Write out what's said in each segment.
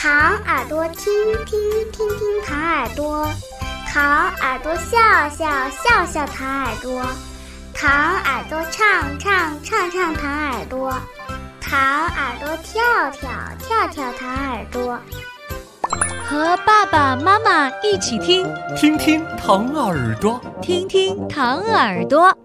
糖耳朵听听听听糖耳朵，糖耳朵笑笑笑笑糖耳朵，糖耳朵唱唱唱唱糖耳朵，糖耳朵跳跳跳跳糖耳朵。 和爸爸妈妈一起听， 听听糖耳朵， 听听糖耳朵。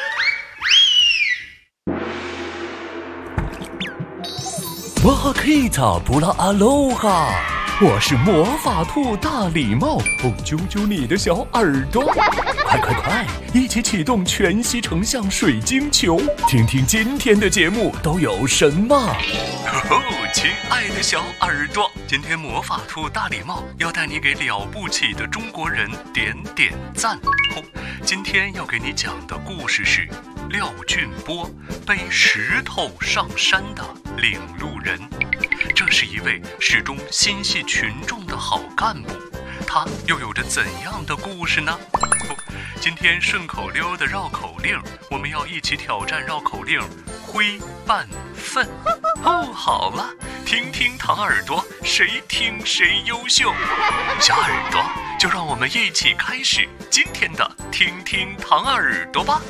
哇克塔布拉阿罗哈，我是魔法兔大礼帽，揪揪你的小耳朵，快，一起启动全息成像水晶球，听听今天的节目都有什么。亲爱的小耳朵，今天魔法兔大礼帽要带你给了不起的中国人点点赞。今天要给你讲的故事是廖俊波背石头上山的领路人。这是一位始终心系群众的好干部，他又有着怎样的故事呢？今天顺口溜的绕口令，我们要一起挑战绕口令灰半分。好了，听听糖耳朵，谁听谁优秀。小耳朵，就让我们一起开始今天的听听糖耳朵吧。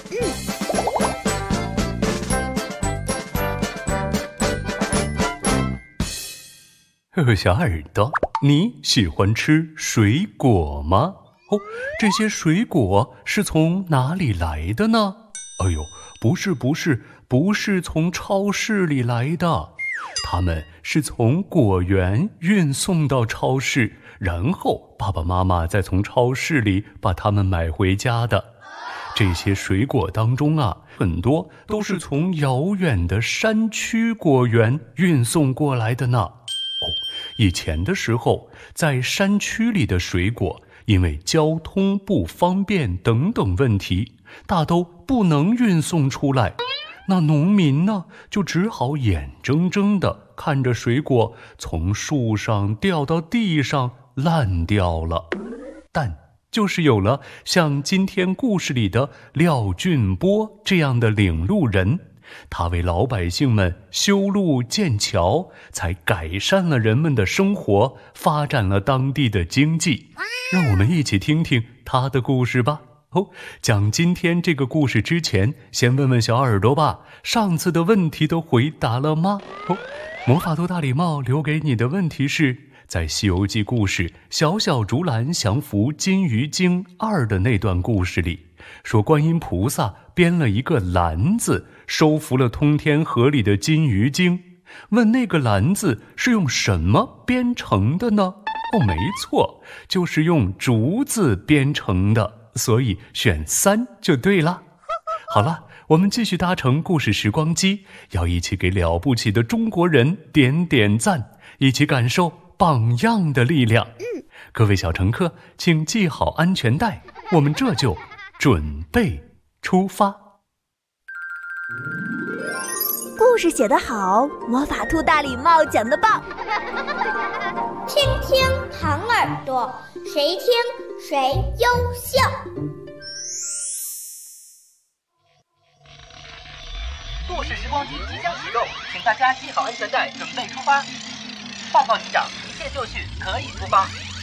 小耳朵，你喜欢吃水果吗？这些水果是从哪里来的呢？不是从超市里来的，它们是从果园运送到超市，然后爸爸妈妈再从超市里把它们买回家的。这些水果当中很多都是从遥远的山区果园运送过来的呢。以前的时候，在山区里的水果因为交通不方便等等问题，大都不能运送出来。那农民呢，就只好眼睁睁地看着水果从树上掉到地上烂掉了。但就是有了像今天故事里的廖俊波这样的领路人，他为老百姓们修路建桥，才改善了人们的生活，发展了当地的经济。让我们一起听听他的故事吧。讲今天这个故事之前，先问问小耳朵吧，上次的问题都回答了吗？魔法兔大礼帽留给你的问题是，在《西游记》故事小小竹篮降服金鱼精2的那段故事里，说观音菩萨编了一个篮子，收服了通天河里的金鱼精。问那个篮子是用什么编成的呢？没错，就是用竹子编成的，所以选3就对了。好了，我们继续搭乘故事时光机，要一起给了不起的中国人点点赞，一起感受榜样的力量。各位小乘客，请系好安全带，我们这就准备出发。 故事写得好，魔法兔大礼帽讲得棒。 听听糖耳朵，谁听谁优秀。 故事时光机即将启动，请大家系好安全带，准备出发。报告机长，一切就绪，可以出发。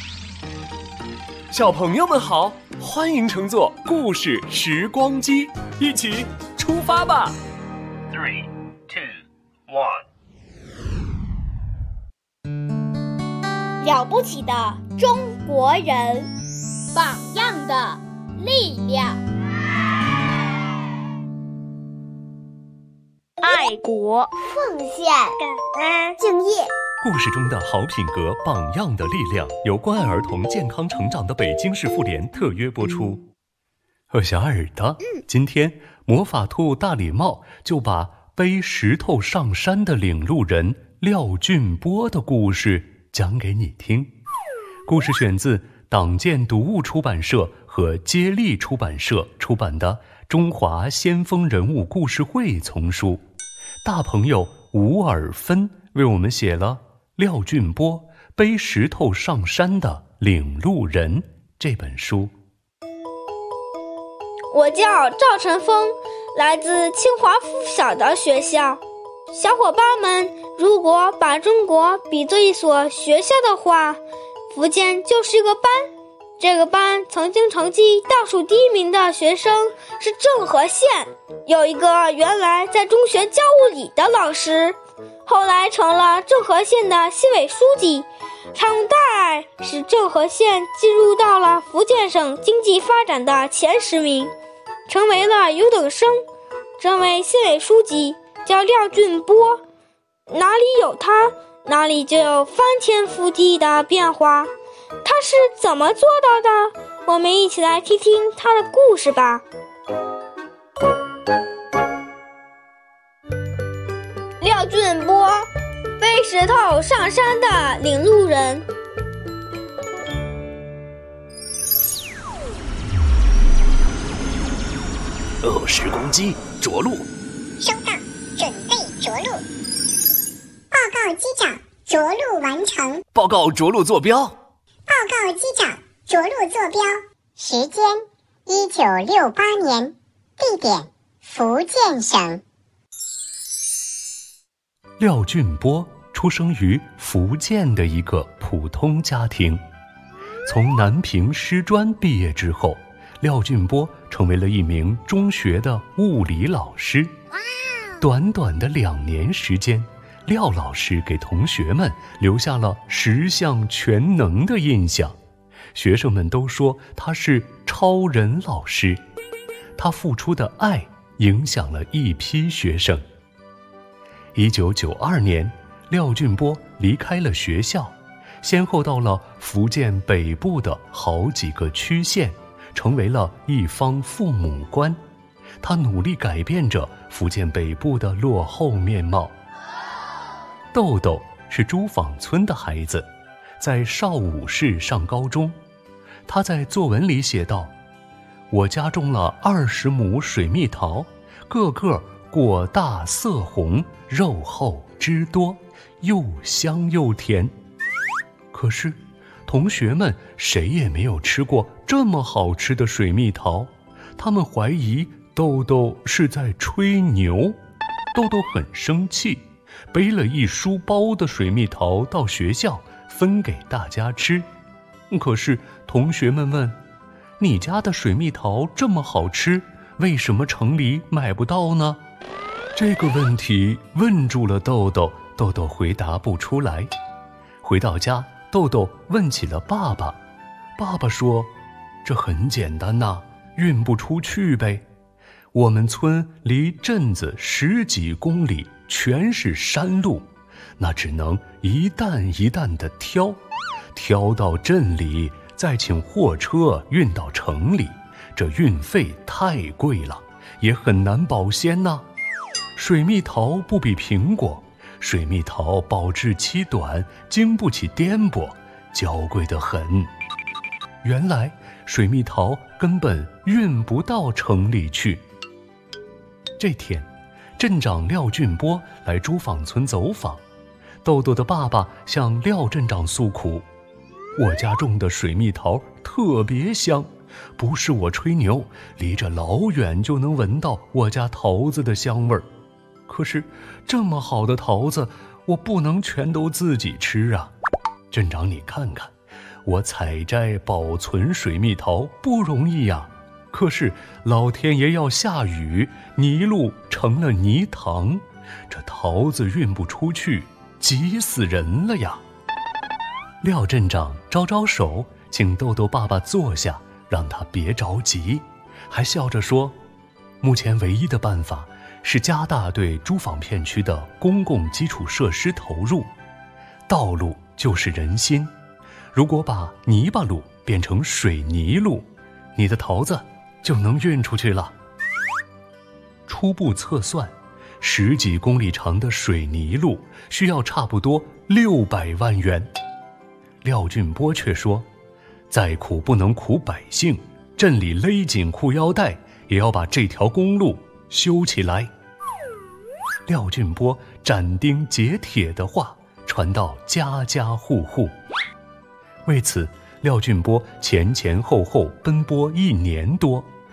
小朋友们好，欢迎乘坐故事时光机，一起出发吧。 3、2、1。 了不起的中国人，榜样的力量。 爱国、 奉献、感恩、敬业。 故事中的好品格、榜样的力量，由关爱儿童健康成长的北京市妇联特约播出。小耳朵，今天魔法兔大礼帽就把背石头上山的领路人廖俊波的故事讲给你听。故事选自党建读物出版社和接力出版社出版的《中华先锋人物故事会》丛书。大朋友吴尔芬为我们写了廖俊波背石头上山的领路人这本书。 我叫赵晨峰，来自清华附小的学校。 小伙伴们，如果把中国比作一所学校的话，福建就是一个班。这个班曾经成绩倒数第1名的学生是郑和县，有一个原来在中学教物理的老师，后来成了郑和县的县委书记。他用大爱使郑和县进入到了福建省经济发展的前10名，成为了优等生。这位县委书记叫廖俊波，哪里有他，哪里就有翻天覆地的变化。他是怎么做到的？我们一起来听听他的故事吧。廖俊波，背石头上山的领路人。 20公斤，着陆。 收到，准备着陆。报告机长，着陆完成。 报告着陆坐标。 报告机长，着陆坐标。时间1968年，地点福建省。 廖俊波出生于福建的一个普通家庭。从南平师专毕业之后，廖俊波成为了一名中学的物理老师。短短的2年时间，廖老师给同学们留下了10项全能的印象，学生们都说他是超人老师。他付出的爱影响了一批学生。1992年，廖俊波离开了学校，先后到了福建北部的好几个区县，成为了一方父母官。他努力改变着福建北部的落后面貌。豆豆是朱坊村的孩子，在邵武市上高中。他在作文里写道：我家种了20亩水蜜桃，个个果大色红，肉厚汁多，又香又甜。可是同学们谁也没有吃过这么好吃的水蜜桃，他们怀疑豆豆是在吹牛。豆豆很生气，背了一书包的水蜜桃到学校分给大家吃。可是同学们问：你家的水蜜桃这么好吃，为什么城里买不到呢？这个问题问住了豆豆，豆豆回答不出来。回到家，豆豆问起了爸爸。爸爸说：这很简单呐，运不出去呗。我们村离镇子10几公里，全是山路，那只能一担一担地挑到镇里，再请货车运到城里，这运费太贵了，也很难保鲜呐。水蜜桃不比苹果，水蜜桃保质期短，经不起颠簸，娇贵得很。原来水蜜桃根本运不到城里去。这天，镇长廖俊波来朱坊村走访，豆豆的爸爸向廖镇长诉苦：我家种的水蜜桃特别香，不是我吹牛，离着老远就能闻到我家桃子的香味儿。可是这么好的桃子，我不能全都自己吃啊。镇长，你看看，我采摘保存水蜜桃不容易呀，可是老天爷要下雨，泥路成了泥塘，这桃子运不出去，急死人了呀。廖镇长招招手，请豆豆爸爸坐下，让他别着急，还笑着说：目前唯一的办法是加大对朱坊片区的公共基础设施投入。道路就是人心，如果把泥巴路变成水泥路，你的桃子就能运出去了。初步测算，10几公里长的水泥路需要差不多600万元。廖俊波却说：再苦不能苦百姓，镇里勒紧裤腰带，也要把这条公路修起来。廖俊波斩钉截铁的话传到家家户户。为此，廖俊波前后奔波1年多，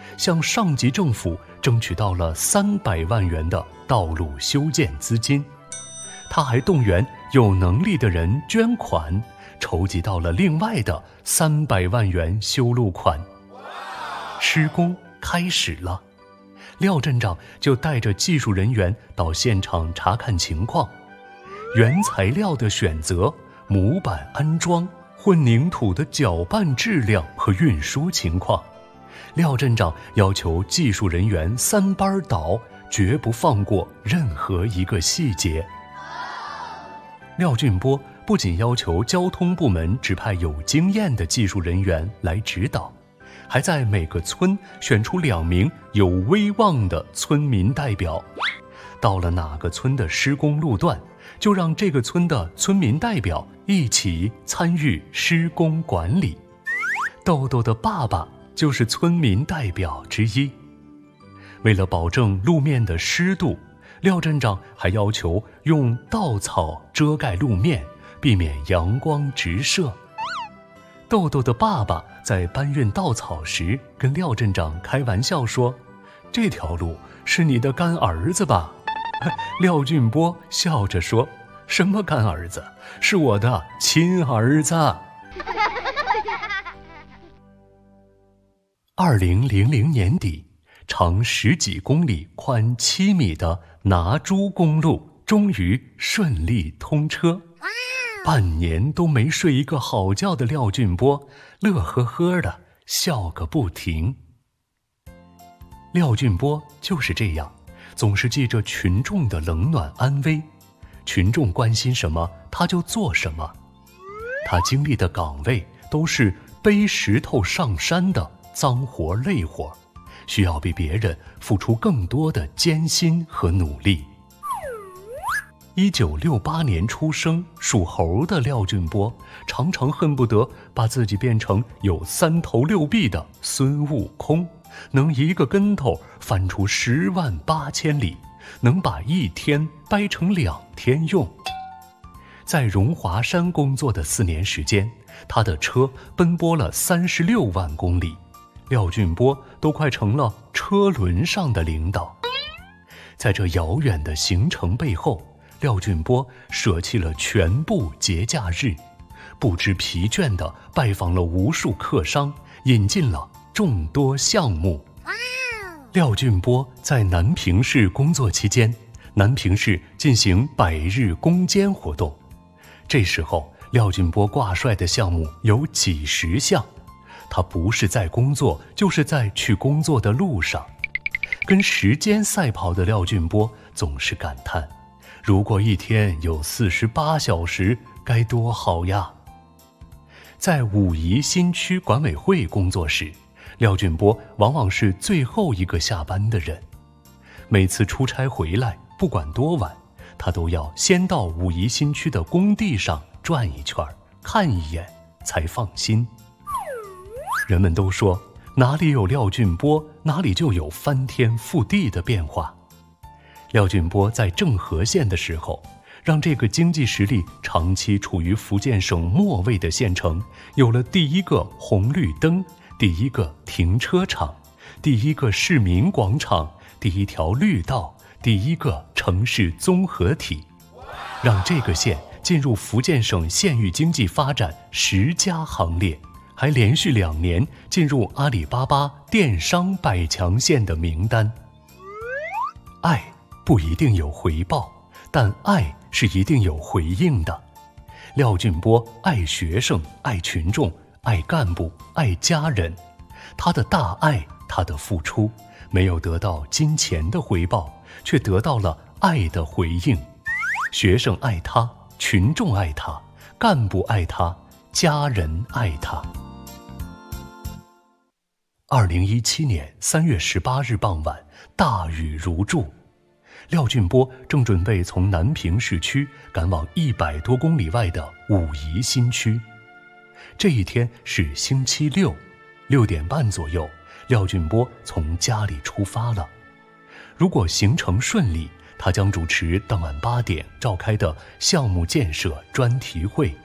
向上级政府争取到了300万元的道路修建资金。他还动员有能力的人捐款，筹集到了另外的300万元修路款。施工开始了，廖镇长就带着技术人员到现场查看情况，原材料的选择、模板安装、混凝土的搅拌质量和运输情况。廖镇长要求技术人员3班倒，绝不放过任何一个细节。廖俊波不仅要求交通部门指派有经验的技术人员来指导，还在每个村选出2名有威望的村民代表。到了哪个村的施工路段，就让这个村的村民代表一起参与施工管理。豆豆的爸爸就是村民代表之一。为了保证路面的湿度，廖镇长还要求用稻草遮盖路面，避免阳光直射。豆豆的爸爸在搬运稻草时跟廖镇长开玩笑说：“这条路是你的干儿子吧？”廖俊波笑着说：“什么干儿子？是我的亲儿子。”2000年底，长10几公里、宽7米的拿珠公路终于顺利通车。半年都没睡一个好觉的廖俊波，乐呵呵的笑个不停。廖俊波就是这样，总是记着群众的冷暖安危，群众关心什么，他就做什么。他经历的岗位都是背石头上山的脏活累活，需要比别人付出更多的艰辛和努力。1968年出生属猴的廖俊波，常常恨不得把自己变成有3头6臂的孙悟空，能一个跟头翻出10万8千里，能把1天掰成2天用。在荣华山工作的4年时间，他的车奔波了36万公里，廖俊波都快成了车轮上的领导。在这遥远的行程背后，廖俊波舍弃了全部节假日，不知疲倦地拜访了无数客商，引进了众多项目。廖俊波在南平市工作期间，南平市进行100日攻坚活动。这时候，廖俊波挂帅的项目有几10项，他不是在工作，就是在去工作的路上。跟时间赛跑的廖俊波总是感叹，如果一天有48小时该多好呀。在武夷新区管委会工作时，廖俊波往往是最后一个下班的人。每次出差回来，不管多晚，他都要先到武夷新区的工地上转一圈，看一眼才放心。人们都说，哪里有廖俊波，哪里就有翻天覆地的变化。廖俊波在政和县的时候，让这个经济实力长期处于福建省末位的县城，有了第一个红绿灯，第一个停车场，第一个市民广场，第一条绿道，第一个城市综合体，让这个县进入福建省县域经济发展10佳行列，还连续2年进入阿里巴巴电商100强县的名单。爱不一定有回报，但爱是一定有回应的。廖俊波爱学生，爱群众，爱干部，爱家人。他的大爱，他的付出，没有得到金钱的回报，却得到了爱的回应。学生爱他，群众爱他，干部爱他，家人爱他。2017年3月18日傍晚，大雨如注。廖俊波正准备从南平市区赶往100多公里外的武夷新区。这一天是星期六，6点半左右，廖俊波从家里出发了。如果行程顺利，他将主持当晚8点召开的项目建设专题会。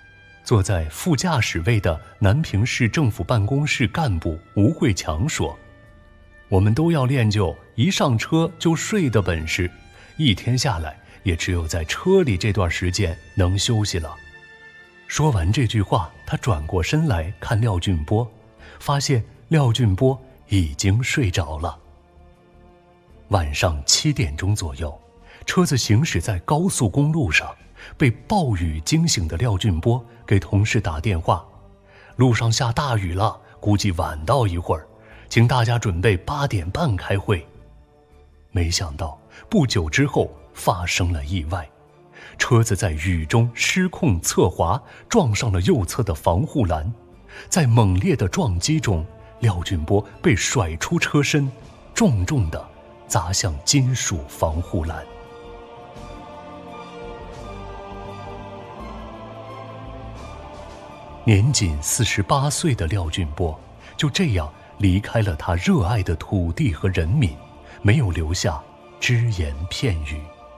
坐在副驾驶位的南平市政府办公室干部吴慧强说：“ 我们都要练就一上车就睡的本事，一天下来也只有在车里这段时间能休息了。说完这句话，他转过身来看廖俊波，发现廖俊波已经睡着了。晚上7点钟左右，车子行驶在高速公路上，被暴雨惊醒的廖俊波给同事打电话，路上下大雨了，估计晚到一会儿，请大家准备8点半开会。没想到不久之后发生了意外，车子在雨中失控侧滑，撞上了右侧的防护栏。在猛烈的撞击中，廖俊波被甩出车身，重重地砸向金属防护栏。年仅48岁的廖俊波就这样离开了他热爱的土地和人民，没有留下只言片语。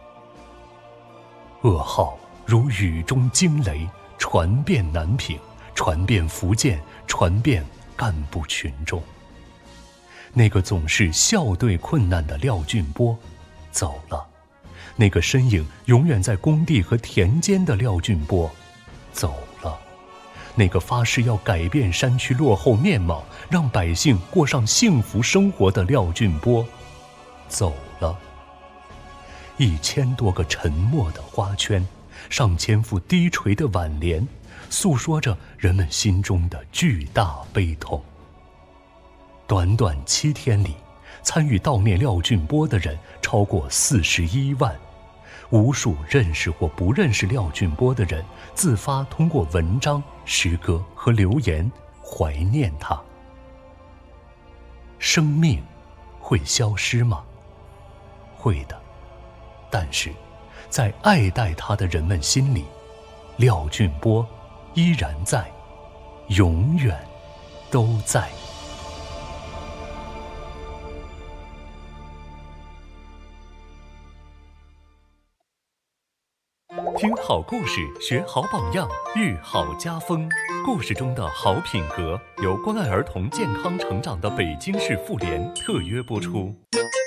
噩耗如雨中惊雷，传遍南平，传遍福建，传遍干部群众。那个总是笑对困难的廖俊波走了，那个身影永远在工地和田间的廖俊波走了，那个发誓要改变山区落后面貌，让百姓过上幸福生活的廖俊波走了。1000多个沉默的花圈，上千副低垂的挽联，诉说着人们心中的巨大悲痛。短短7天里，参与悼念廖俊波的人超过41万，无数认识或不认识廖俊波的人自发通过文章、诗歌和留言怀念他。生命会消失吗？会的，但是在爱戴他的人们心里，廖俊波依然在，永远都在。听好故事，学好榜样，日好家风。故事中的好品格由关爱儿童健康成长的北京市妇联特约播出。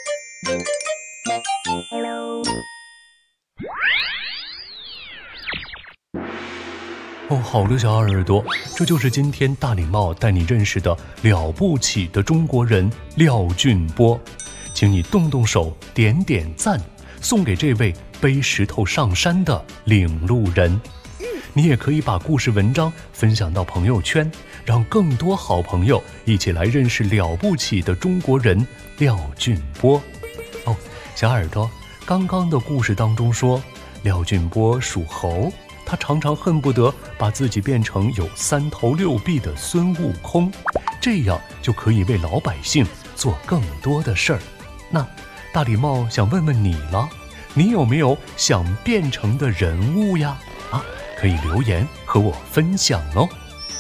哦，好了，小耳朵，这就是今天大礼帽带你认识的了不起的中国人廖俊波，请你动动手，点点赞，送给这位背石头上山的领路人。你也可以把故事文章分享到朋友圈，让更多好朋友一起来认识了不起的中国人廖俊波。哦，小耳朵，刚刚的故事当中说，廖俊波属猴，他常常恨不得把自己变成有3头6臂的孙悟空，这样就可以为老百姓做更多的事儿。那大礼帽想问问你了，你有没有想变成的人物呀？可以留言和我分享哦。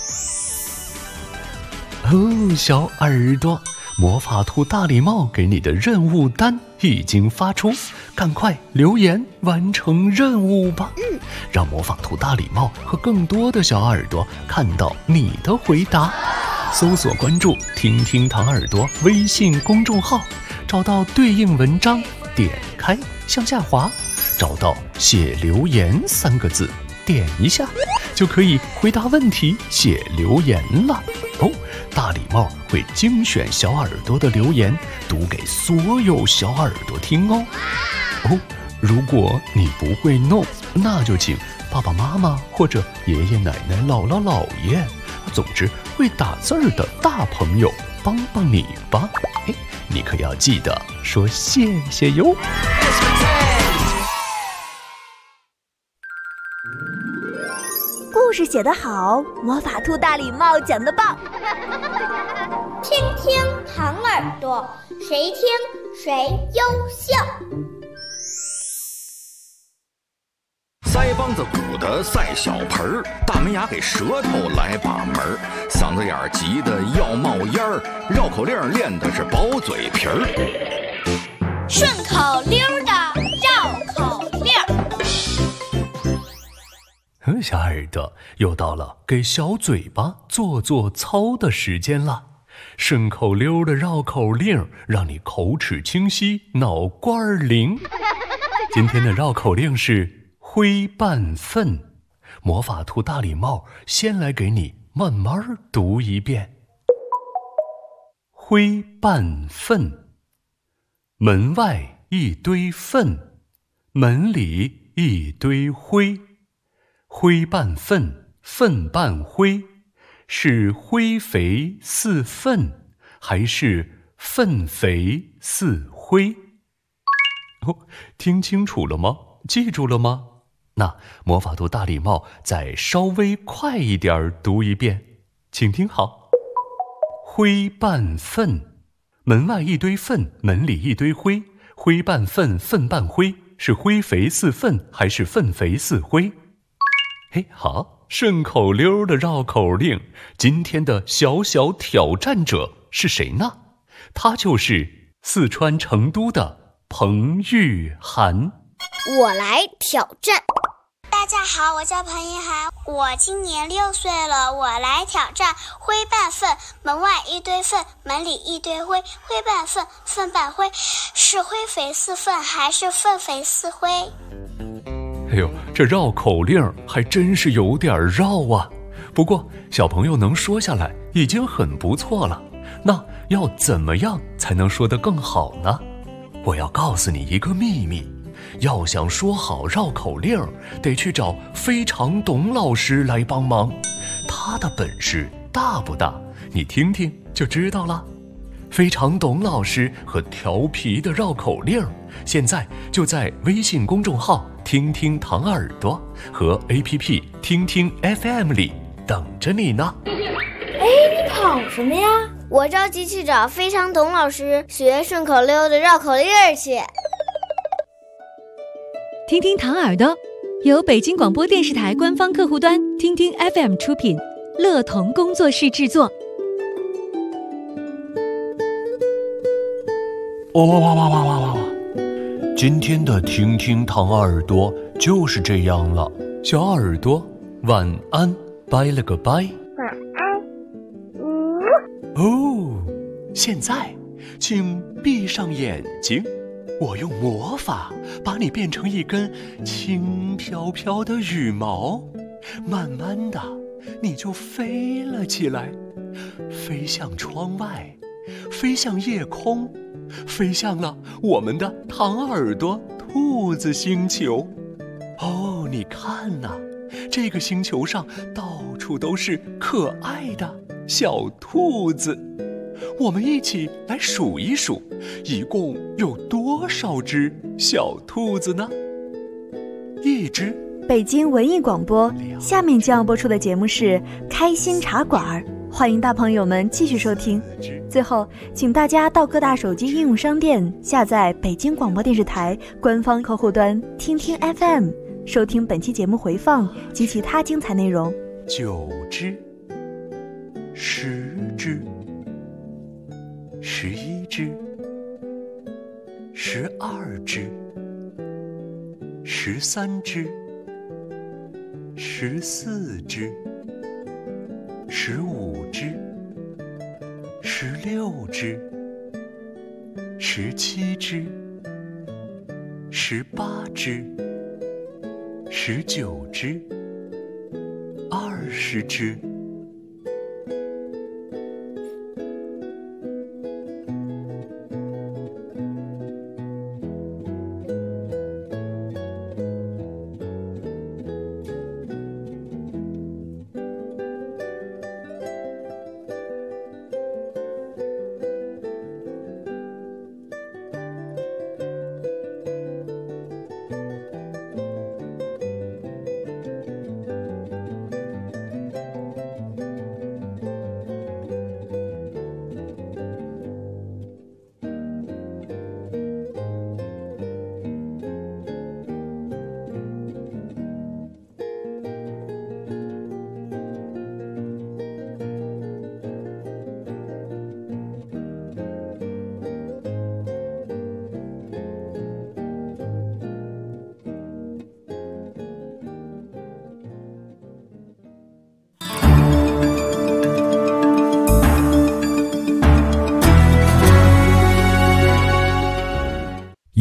哦，小耳朵，魔法兔大礼帽给你的任务单已经发出，赶快留言完成任务吧，让魔法兔大礼帽和更多的小耳朵看到你的回答。搜索关注听听糖耳朵微信公众号，找到对应文章，点开向下滑，找到写留言3个字，点一下就可以回答问题，写留言了哦。大礼帽会精选小耳朵的留言，读给所有小耳朵听哦。如果你不会弄，那就请爸爸妈妈或者爷爷奶奶、姥姥姥爷，总之会打字儿的大朋友帮帮你吧。你可要记得说谢谢哟。 故事写得好，魔法兔大礼帽讲得棒。 听听糖耳朵，谁听谁优秀。 腮帮子鼓的赛小盆儿，大门牙给舌头来把门儿，嗓子眼儿急得要冒烟儿，绕口令练的是薄嘴皮儿。 顺口溜的绕口令。 小耳朵，又到了给小嘴巴做做操的时间了。 顺口溜的绕口令，让你口齿清晰，脑瓜灵。今天的绕口令是灰半分。魔法兔大礼帽先来给你慢慢读一遍。灰半分，门外一堆粪，门里一堆灰。灰半分，粪半灰，是灰肥似粪，还是粪肥似灰？听清楚了吗？记住了吗？那魔法兔大礼帽再稍微快一点读一遍，请听好。灰半分，门外一堆粪，门里一堆灰。灰半分，粪半灰，是灰肥似粪，还是粪肥似灰？好，顺口溜的绕口令，今天的小小挑战者是谁呢？他就是四川成都的彭玉涵。 我来挑战。 大家好，我叫彭玉涵，我今年6岁了。我来挑战灰半分，门外一堆粪，门里一堆灰。灰半分，粪半灰，是灰肥似粪，还是粪肥似灰？ 这绕口令还真是有点绕啊。不过小朋友能说下来已经很不错了。那要怎么样才能说得更好呢？我要告诉你一个秘密，要想说好绕口令，得去找非常董老师来帮忙。他的本事大不大？你听听就知道了。非常董老师和调皮的绕口令，现在就在微信公众号听听糖耳朵和 APP 听听 FM 里等着你呢。 你跑什么呀？ 我着急去找非常董老师学顺口溜的绕口令去。 听听糖耳朵由北京广播电视台官方客户端听听 FM 出品，乐童工作室制作。 哇！今天的听听糖耳朵就是这样了，小耳朵晚安，拜了个拜。 晚安。 现在请闭上眼睛，我用魔法把你变成一根轻飘飘的羽毛，慢慢的你就飞了起来，飞向窗外，飞向夜空，飞向了我们的糖耳朵兔子星球。你看呐，这个星球上到处都是可爱的小兔子。我们一起来数一数，一共有多少只小兔子呢？1只。 北京文艺广播，下面将要播出的节目是开心茶馆，欢迎大朋友们继续收听。最后请大家到各大手机应用商店下载北京广播电视台官方客户端听听 FM， 收听本期节目回放及其他精彩内容。 9只，10只，11只，12只，13只，14只，15只，16只，17只，18只，19只，20只。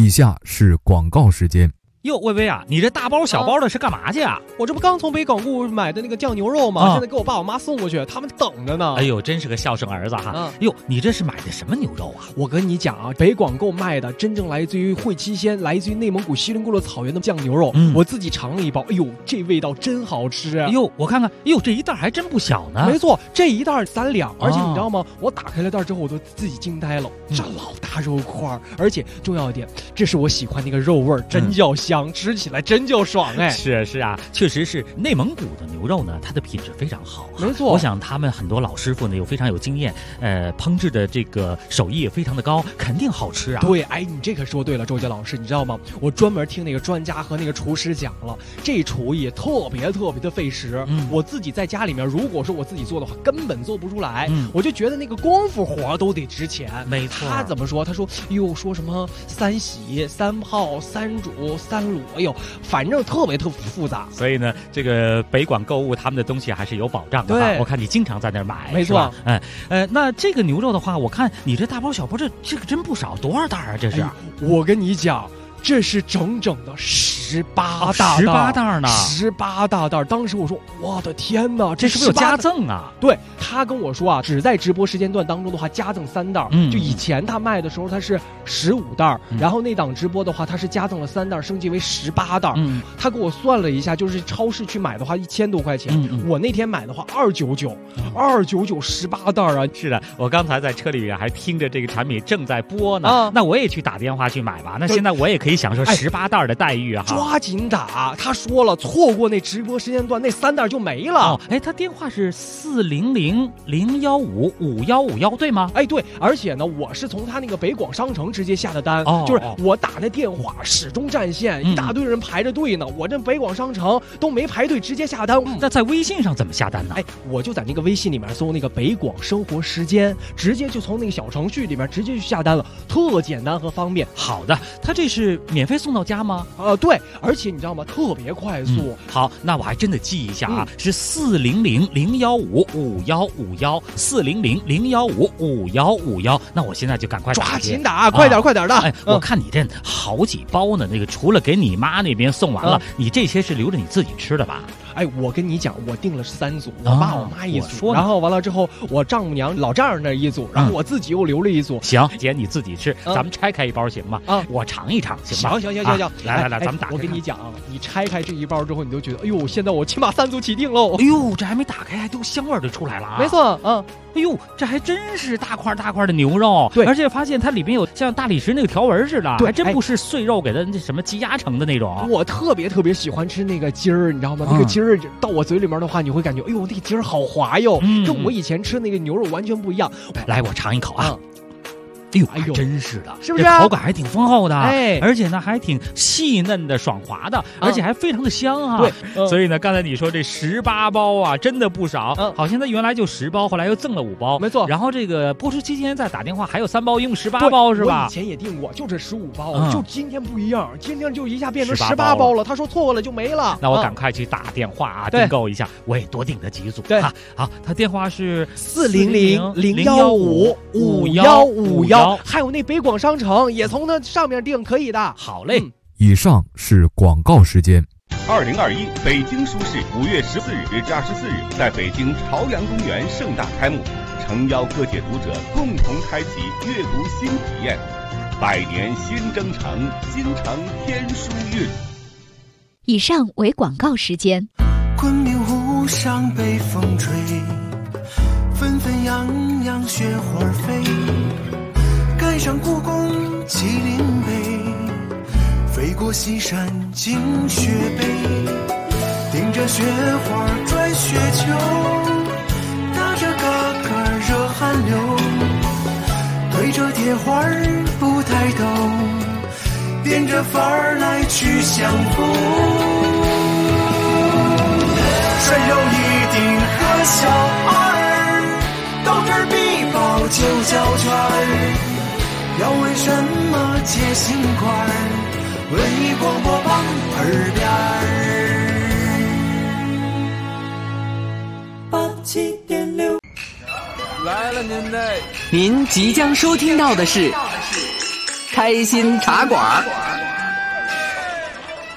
以下是广告时间。 哟，薇薇啊，你这大包小包的是干嘛去啊？ 我这不刚从北港固买的那个酱牛肉吗？现在给我爸我妈送过去，他们等着呢。 哎呦，真是个孝顺儿子哈！哟，你这是买的什么牛肉啊？ 我跟你讲啊，北广购卖的真正来自于会期鲜，来自于内蒙古锡林郭勒草原的酱牛肉。我自己尝了一包，哎呦，这味道真好吃！ 哎呦，我看看，哎呦，这一袋还真不小呢。 没错，这一袋3两，而且你知道吗？我打开了袋之后，我都自己惊呆了，这老大肉块，而且重要一点，这是我喜欢那个肉味，真叫香，吃起来真叫爽哎！ 是啊，确实是内蒙古的牛肉呢，它的品质非常好。 没错， 我想他们很多老师傅呢，非常有经验，烹制的这个手艺也非常的高，肯定好吃啊。 对，哎，你这可说对了，周杰老师，你知道吗？我专门听那个专家和那个厨师讲了，这厨艺特别的费时。我自己在家里面，如果说我自己做的话，根本做不出来。我就觉得那个功夫活都得值钱。 没错， 他怎么说？他说，说什么3洗、3泡、3煮、3卤，哎呦，反正特别复杂。 所以呢，这个北广购物他们的东西还是有保障的。 对， 我看你经常在那儿买， 没错。 那这个牛肉的话，我看你这大包小包，这个真不少，多少袋啊？这是？ 我跟你讲。这是整整的18大袋呢 ，18大袋。当时我说，我的天哪， 这是不是有加赠啊？ 对，他跟我说啊，只在直播时间段当中的话，加赠3袋。就以前他卖的时候，他是15袋，然后那档直播的话，他是加赠了3袋，升级为18袋。他给我算了一下，就是超市去买的话，1000多块钱。我那天买的话，299，299 18袋啊！ 是的，我刚才在车里还听着这个产品正在播呢。那我也去打电话去买吧。那现在我也可以享受18袋的待遇啊！ 抓紧打！他说了，错过那直播时间段，那3袋就没了。 他电话是400-015-5151，对吗？ 对，而且呢，我是从他那个北广商城直接下的单，就是我打那电话始终占线，一大堆人排着队呢。我这北广商城都没排队，直接下单。 那在微信上怎么下单呢？ 我就在那个微信里面搜那个北广生活时间，直接就从那个小程序里面直接去下单了，特简单和方便。 好的，他这是免费送到家吗？ 对，而且你知道吗？特别快速。 好，那我还真的记一下啊，是400-015-5151，400-015-5151。那我现在就赶快抓紧打，快点的。 我看你这好几包呢，那个除了给你妈那边送完了，你这些是留着你自己吃的吧？ 我跟你讲，我订了3组，我爸我妈一组，然后完了之后，我丈母娘老丈人那一组，然后我自己又留了一组。 行，姐你自己吃，咱们拆开一包行吗？我尝一尝行吗？ 行， 来，咱们打开。 我跟你讲啊，你拆开这一包之后，你都觉得，哎呦，现在我起码3组起订喽。 哎呦，这还没打开，还都香味就出来了啊！ 没错， 哎呦，这还真是大块的牛肉， 对， 而且发现它里面有像大理石那个条纹似的，还真不是碎肉给它那什么积压成的那种。 我特别喜欢吃那个筋儿，你知道吗？那个筋儿到我嘴里面的话，你会感觉，哎呦，那个筋儿好滑哟，跟我以前吃那个牛肉完全不一样。 来，我尝一口啊。哎呦，真是的， 是不是？ 这口感还挺丰厚的，而且呢还挺细嫩的、爽滑的，而且还非常的香啊。 对， 所以呢，刚才你说这18包啊，真的不少。好像它原来就10包，后来又赠了5包， 没错。 然后这个播出期间再打电话，还有3包，一共18包是吧？ 我以前也订过，就这15包，就今天不一样，今天就一下变成18包了。他说错过了就没了。 那我赶快去打电话啊，订购一下，我也多订了几组。 对， 好，他电话是 400-015-5151。还有那北广商城也从那上面订可以的。 好嘞。 以上是广告时间。 2021北京书市5月14日至24日在北京朝阳公园盛大开幕，诚邀各界读者共同开启阅读新体验。百年新征程，京城天书韵。 以上为广告时间。 昆明湖上北风吹，纷纷扬扬雪花飞。盖上故宫麒麟碑，飞过西山惊雪北。顶着雪花转雪球，打着嘎嘎热汗流。对着铁花不抬头，变着法儿来去相逢。谁有一顶和小二，到这儿必报就交圈儿。要为什么接心块？文艺广播旁耳边87.6。 来了您即将收听到的是开心茶馆。